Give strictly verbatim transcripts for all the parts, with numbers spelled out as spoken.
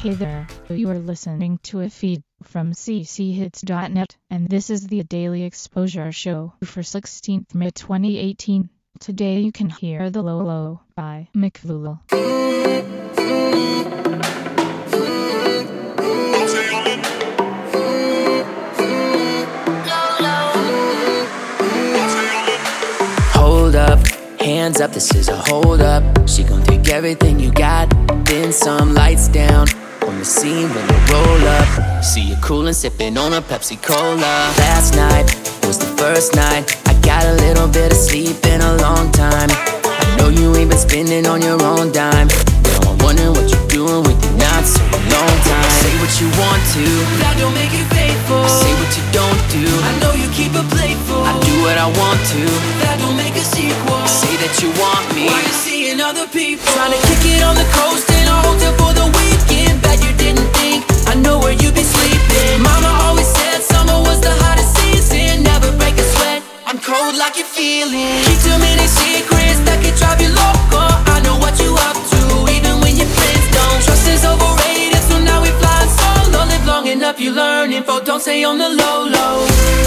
Hey there, you are listening to a feed from c c hits dot net, and this is the Daily Exposure Show for sixteenth May twenty eighteen. Today you can hear The Low Low by McFool. Hold up, hands up, this is a hold up. She gon' take everything you got, then some. Lights down on the scene when they roll up. See you coolin', sippin' on a Pepsi Cola. Last night was the first night I got a little bit of sleep in a long time. I know you ain't been spending on your own dime. Now I'm wondering what you're doing with your not so long time. Say what you want to, that don't make it faithful. say what you don't do. I know you keep it playful. I do what I want to, that don't make a sequel. say that you want me. Why you seeing other people? Trying to kick it on the coast in a hotel for the weekend. Bet you didn't think I know where you be sleeping. Mama always said summer was the hottest season. Never break a sweat, I'm cold like you're feeling. Keep too many secrets that could drive you loco. I know what you up to, even when your friends don't. Trust is overrated, so now we flying solo. Live long enough, you learn info. Don't say on the low low.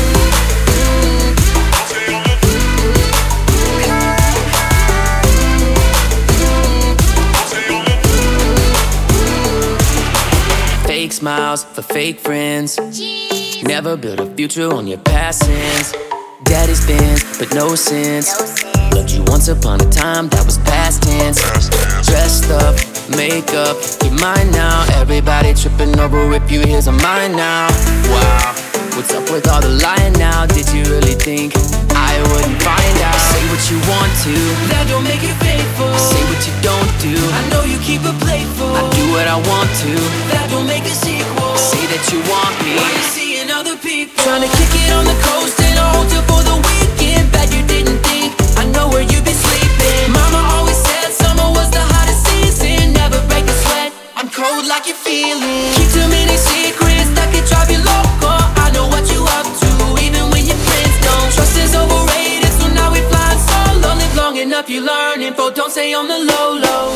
Fake smiles for fake friends. Never build a future on your past sins. Daddy's Benz, but no sense. Loved you once upon a time, that was past tense. Dressed up, makeup, you're mine now. Everybody tripping over if you here's a mine now. Wow, what's up with all the lying now? Did you really think I wouldn't find out? Say what you want to, that don't make it faithful. say what you don't do. I know you keep it playful. I do what I want to, that don't make a sequel. say that you want me. Why you seeing other people? Trying to kick it on the coast in a hotel for the weekend. Bet you didn't think I know where you be sleeping. Mama always said summer was the hottest season. Never break a sweat, I'm cold like you're feeling. Keep too many secrets that could drive you loco. I know what you up to, even when your friends don't. Trust is overrated, so now we flying solo. Live long enough, you learn info. Don't say on the low low.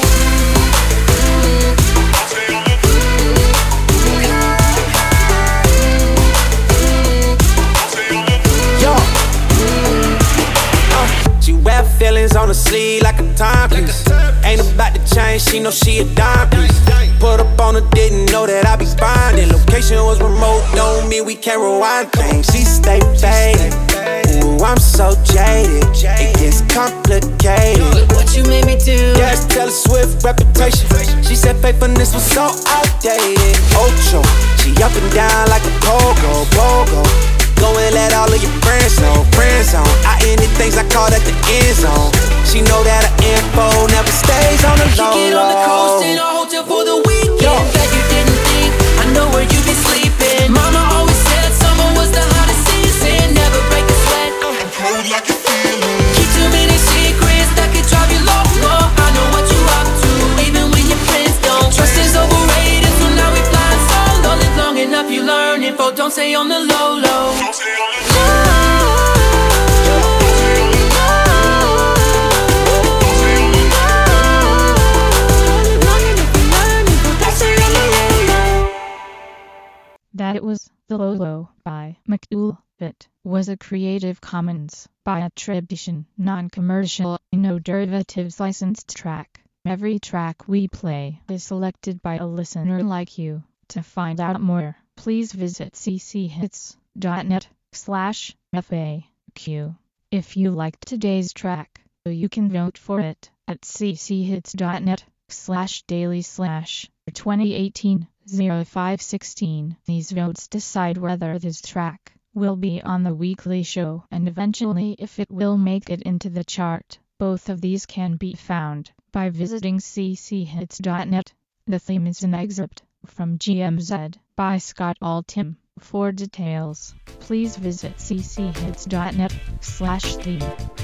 Feelings on the sleeve like a timepiece. Ain't about to change, she know she a dime piece. Put up on her, didn't know that I be finding. Location was remote, don't mean we can't rewind things. She stay faded, ooh, I'm so jaded. It gets complicated. Look what you made me do. Yeah, it's Taylor Swift reputation. She said faithfulness was so outdated. Ocho, she up and down like a pogo, pogo. Go and let all of your friends know, friends on. I ended things I called at the end zone. She know that her info never stays on the low. Kick it on the coast in a hotel for the weekend. Yo. Bet you didn't think I know where you be sleeping. Mama always said summer was the hottest season. Never break a sweat, I'm cold like a feeling. Keep too many secrets that could drive you loco. I know what you up to, even when your friends don't. Trust is overrated, so now we flying solo. Live long enough, you learn info. Don't say on the low low. That it was The Low Low by McFool. It was a Creative Commons by attribution, non-commercial, no derivatives licensed track. Every track we play is selected by a listener like you. To find out more, please visit c c hits dot net slash F A Q. If you liked today's track, you can vote for it at c c hits dot net slash daily slash twenty eighteen oh five sixteen. These votes decide whether this track will be on the weekly show and eventually if it will make it into the chart. Both of these can be found by visiting c c hits dot net. The theme is an excerpt from G M Z by Scott Altham. For details, please visit c c hits dot net slash theme.